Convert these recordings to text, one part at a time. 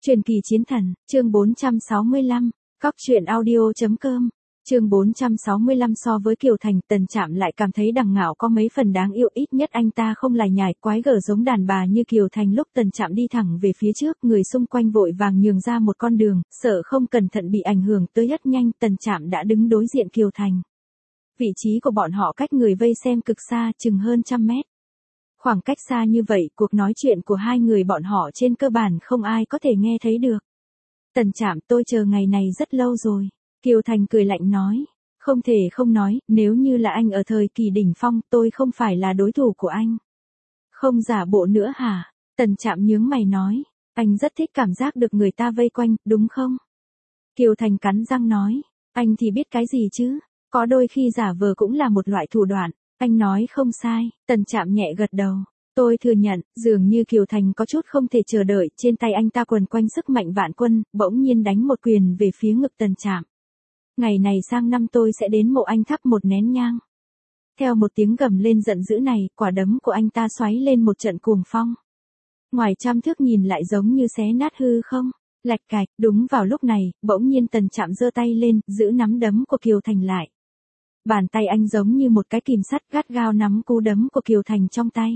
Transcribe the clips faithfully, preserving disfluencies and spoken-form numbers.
Truyền kỳ chiến thần, chương bốn trăm sáu mươi lăm, cóc truyện audio.com, chương bốn trăm sáu mươi lăm. So với Kiều Thành, Tần Trạm lại cảm thấy Đằng Ngạo có mấy phần đáng yêu, ít nhất anh ta không lải nhải quái gở giống đàn bà như Kiều Thành. Lúc Tần Trạm đi thẳng về phía trước, người xung quanh vội vàng nhường ra một con đường, sợ không cẩn thận bị ảnh hưởng tới. Rất nhanh, Tần Trạm đã đứng đối diện Kiều Thành. Vị trí của bọn họ cách người vây xem cực xa, chừng hơn trăm mét. Khoảng cách xa như vậy, cuộc nói chuyện của hai người bọn họ trên cơ bản không ai có thể nghe thấy được. Tần Trạm, tôi chờ ngày này rất lâu rồi. Kiều Thành cười lạnh nói. Không thể không nói, nếu như là anh ở thời kỳ đỉnh phong, tôi không phải là đối thủ của anh. Không giả bộ nữa hả? Tần Trạm nhướng mày nói. Anh rất thích cảm giác được người ta vây quanh, đúng không? Kiều Thành cắn răng nói. Anh thì biết cái gì chứ? Có đôi khi giả vờ cũng là một loại thủ đoạn. Anh nói không sai. Tần Trạm nhẹ gật đầu. Tôi thừa nhận, dường như Kiều Thành có chút không thể chờ đợi, trên tay anh ta quần quanh sức mạnh vạn quân, bỗng nhiên đánh một quyền về phía ngực Tần Trạm. Ngày này sang năm tôi sẽ đến mộ anh thắp một nén nhang. Theo một tiếng gầm lên giận dữ này, quả đấm của anh ta xoáy lên một trận cuồng phong. Ngoài trăm thước nhìn lại giống như xé nát hư không, lạch cạch. Đúng vào lúc này, bỗng nhiên Tần Trạm giơ tay lên, giữ nắm đấm của Kiều Thành lại. Bàn tay anh giống như một cái kìm sắt gắt gao nắm cú đấm của Kiều Thành trong tay.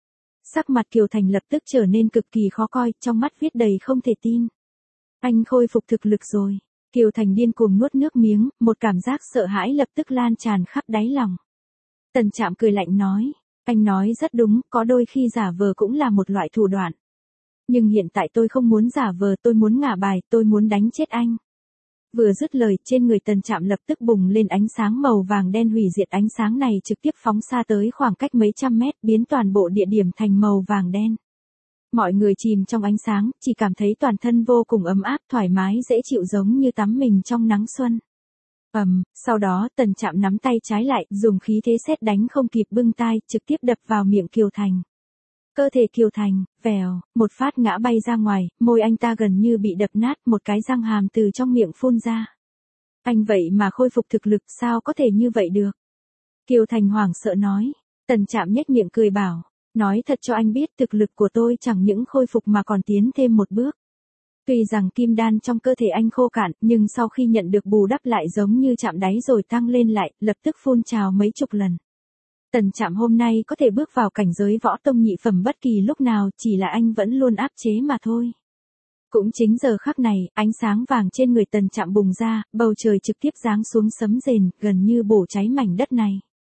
Sắc mặt Kiều Thành lập tức trở nên cực kỳ khó coi, trong mắt viết đầy không thể tin. Anh khôi phục thực lực rồi. Kiều Thành điên cuồng nuốt nước miếng, một cảm giác sợ hãi lập tức lan tràn khắp đáy lòng. Tần Trạm cười lạnh nói, anh nói rất đúng, có đôi khi giả vờ cũng là một loại thủ đoạn. Nhưng hiện tại tôi không muốn giả vờ, tôi muốn ngả bài, tôi muốn đánh chết anh. Vừa dứt lời, trên người Tần Trạm lập tức bùng lên ánh sáng màu vàng đen hủy diệt. Ánh sáng này trực tiếp phóng xa tới khoảng cách mấy trăm mét, biến toàn bộ địa điểm thành màu vàng đen. Mọi người chìm trong ánh sáng, chỉ cảm thấy toàn thân vô cùng ấm áp, thoải mái, dễ chịu giống như tắm mình trong nắng xuân. Ầm, um, sau đó Tần Trạm nắm tay trái lại, dùng khí thế sét đánh không kịp bưng tai, trực tiếp đập vào miệng Kiều Thành. Cơ thể Kiều Thành, vèo, một phát ngã bay ra ngoài, môi anh ta gần như bị đập nát, một cái răng hàm từ trong miệng phun ra. Anh vậy mà khôi phục thực lực, sao có thể như vậy được? Kiều Thành hoảng sợ nói. Tần Trạm nhếch miệng cười bảo, nói thật cho anh biết, thực lực của tôi chẳng những khôi phục mà còn tiến thêm một bước. Tuy rằng kim đan trong cơ thể anh khô cạn, nhưng sau khi nhận được bù đắp lại giống như chạm đáy rồi tăng lên lại, lập tức phun trào mấy chục lần. Tần Trạm hôm nay có thể bước vào cảnh giới võ tông nhị phẩm bất kỳ lúc nào, chỉ là anh vẫn luôn áp chế mà thôi. Cũng chính giờ khắc này, ánh sáng vàng trên người Tần Trạm bùng ra, bầu trời trực tiếp giáng xuống sấm rền, gần như bổ cháy mảnh đất này.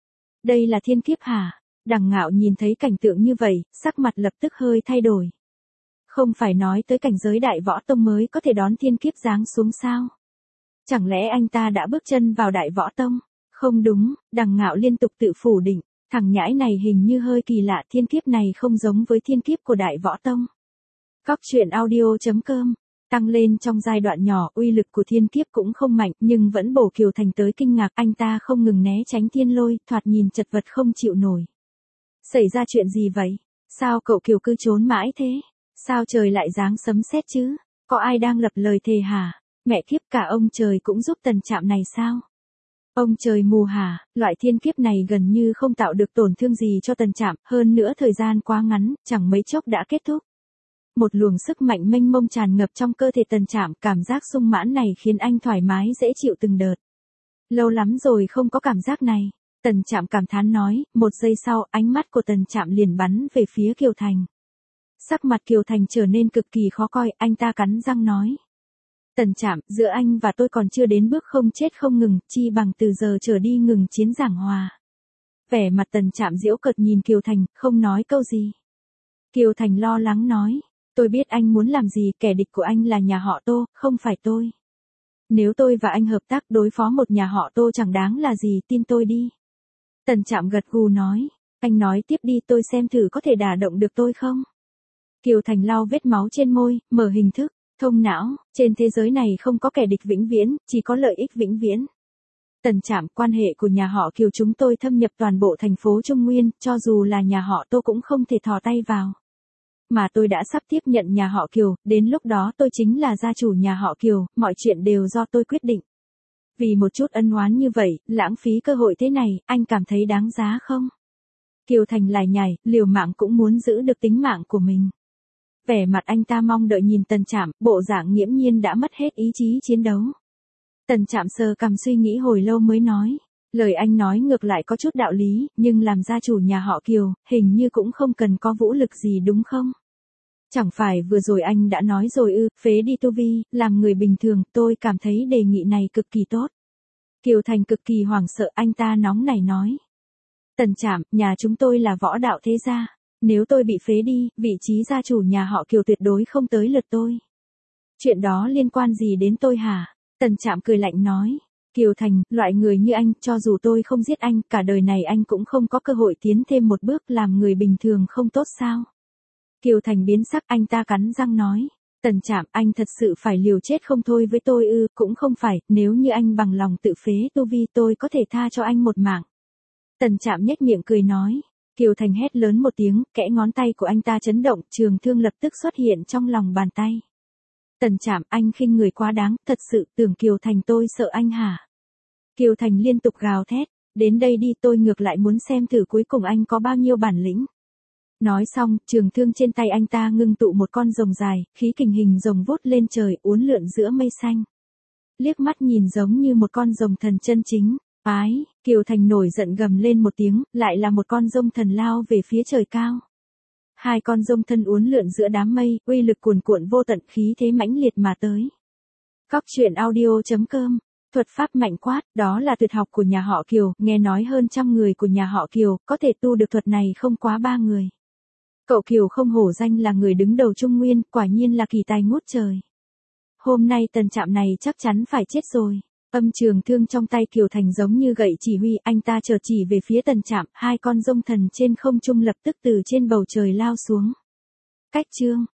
Đây là thiên kiếp hả? Đằng Ngạo nhìn thấy cảnh tượng như vậy, sắc mặt lập tức hơi thay đổi. Không phải nói tới cảnh giới đại võ tông mới có thể đón thiên kiếp giáng xuống sao? Chẳng lẽ anh ta đã bước chân vào đại võ tông? Không đúng, Đằng Ngạo liên tục tự phủ định, thằng nhãi này hình như hơi kỳ lạ, thiên kiếp này không giống với thiên kiếp của đại võ tông. Cóc truyện audio.com, tăng lên trong giai đoạn nhỏ, uy lực của thiên kiếp cũng không mạnh, nhưng vẫn bổ Kiều Thành tới kinh ngạc, anh ta không ngừng né tránh thiên lôi, thoạt nhìn chật vật không chịu nổi. Xảy ra chuyện gì vậy? Sao cậu Kiều cứ trốn mãi thế? Sao trời lại giáng sấm sét chứ? Có ai đang lập lời thề hả? Mẹ kiếp, cả ông trời cũng giúp Tần Trạm này sao? Ông trời mù hả? Loại thiên kiếp này gần như không tạo được tổn thương gì cho Tần Trạm, hơn nữa thời gian quá ngắn, chẳng mấy chốc đã kết thúc. Một luồng sức mạnh mênh mông tràn ngập trong cơ thể Tần Trạm, cảm giác sung mãn này khiến anh thoải mái dễ chịu từng đợt. Lâu lắm rồi không có cảm giác này. Tần Trạm cảm thán nói, một giây sau, ánh mắt của Tần Trạm liền bắn về phía Kiều Thành. Sắc mặt Kiều Thành trở nên cực kỳ khó coi, anh ta cắn răng nói. Tần Trạm, giữa anh và tôi còn chưa đến bước không chết không ngừng, chi bằng từ giờ trở đi ngừng chiến giảng hòa. Vẻ mặt Tần Trạm giễu cợt nhìn Kiều Thành, không nói câu gì. Kiều Thành lo lắng nói, tôi biết anh muốn làm gì, kẻ địch của anh là nhà họ Tô, không phải tôi. Nếu tôi và anh hợp tác đối phó một nhà họ Tô chẳng đáng là gì, tin tôi đi. Tần Trạm gật gù nói, anh nói tiếp đi, tôi xem thử có thể đả động được tôi không. Kiều Thành lau vết máu trên môi, mở hình thức, thông não, trên thế giới này không có kẻ địch vĩnh viễn, chỉ có lợi ích vĩnh viễn. Tần Trạm, quan hệ của nhà họ Kiều chúng tôi thâm nhập toàn bộ thành phố Trung Nguyên, cho dù là nhà họ Tô cũng không thể thò tay vào. Mà tôi đã sắp tiếp nhận nhà họ Kiều, đến lúc đó tôi chính là gia chủ nhà họ Kiều, mọi chuyện đều do tôi quyết định. Vì một chút ân oán như vậy, lãng phí cơ hội thế này, anh cảm thấy đáng giá không? Kiều Thành lải nhải, liều mạng cũng muốn giữ được tính mạng của mình. vẻ mặt anh ta mong đợi nhìn Tần Trạm, bộ dạng nghiễm nhiên đã mất hết ý chí chiến đấu. Tần Trạm sờ cằm suy nghĩ hồi lâu mới nói, lời anh nói ngược lại có chút đạo lý, nhưng làm gia chủ nhà họ Kiều, hình như cũng không cần có vũ lực gì đúng không? Chẳng phải vừa rồi anh đã nói rồi ư, phế đi tu vi, làm người bình thường, tôi cảm thấy đề nghị này cực kỳ tốt. Kiều Thành cực kỳ hoảng sợ, anh ta nóng nảy nói. Tần Trạm, nhà chúng tôi là võ đạo thế gia, nếu tôi bị phế đi, vị trí gia chủ nhà họ Kiều tuyệt đối không tới lượt tôi. Chuyện đó liên quan gì đến tôi hả? Tần Trạm cười lạnh nói. Kiều Thành, loại người như anh, cho dù tôi không giết anh, cả đời này anh cũng không có cơ hội tiến thêm một bước, làm người bình thường không tốt sao? Kiều Thành biến sắc, anh ta cắn răng nói. Tần Trạm, anh thật sự phải liều chết không thôi với tôi ư? Cũng không phải, nếu như anh bằng lòng tự phế tu vi tôi có thể tha cho anh một mạng. Tần Trạm nhếch miệng cười nói. Kiều Thành hét lớn một tiếng, kẽ ngón tay của anh ta chấn động, trường thương lập tức xuất hiện trong lòng bàn tay. Tần Trạm, anh khinh người quá đáng, thật sự tưởng Kiều Thành tôi sợ anh hả? Kiều Thành liên tục gào thét, đến đây đi, tôi ngược lại muốn xem thử cuối cùng anh có bao nhiêu bản lĩnh. Nói xong, trường thương trên tay anh ta ngưng tụ một con rồng dài, khí kình hình rồng vút lên trời, uốn lượn giữa mây xanh. Liếc mắt nhìn giống như một con rồng thần chân chính. Ái, Kiều Thành nổi giận gầm lên một tiếng, lại là một con rồng thần lao về phía trời cao. Hai con rồng thân uốn lượn giữa đám mây, uy lực cuồn cuộn vô tận, khí thế mãnh liệt mà tới. Cóc truyện audio chấm com, thuật pháp mạnh quát, đó là tuyệt học của nhà họ Kiều, nghe nói hơn trăm người của nhà họ Kiều, có thể tu được thuật này không quá ba người. Cậu Kiều không hổ danh là người đứng đầu Trung Nguyên, quả nhiên là kỳ tài ngút trời. Hôm nay Tần Trạm này chắc chắn phải chết rồi. Âm trường thương trong tay Kiều Thành giống như gậy chỉ huy, anh ta chợt chỉ về phía Tần Trạm, hai con rồng thần trên không trung lập tức từ trên bầu trời lao xuống. Cách chương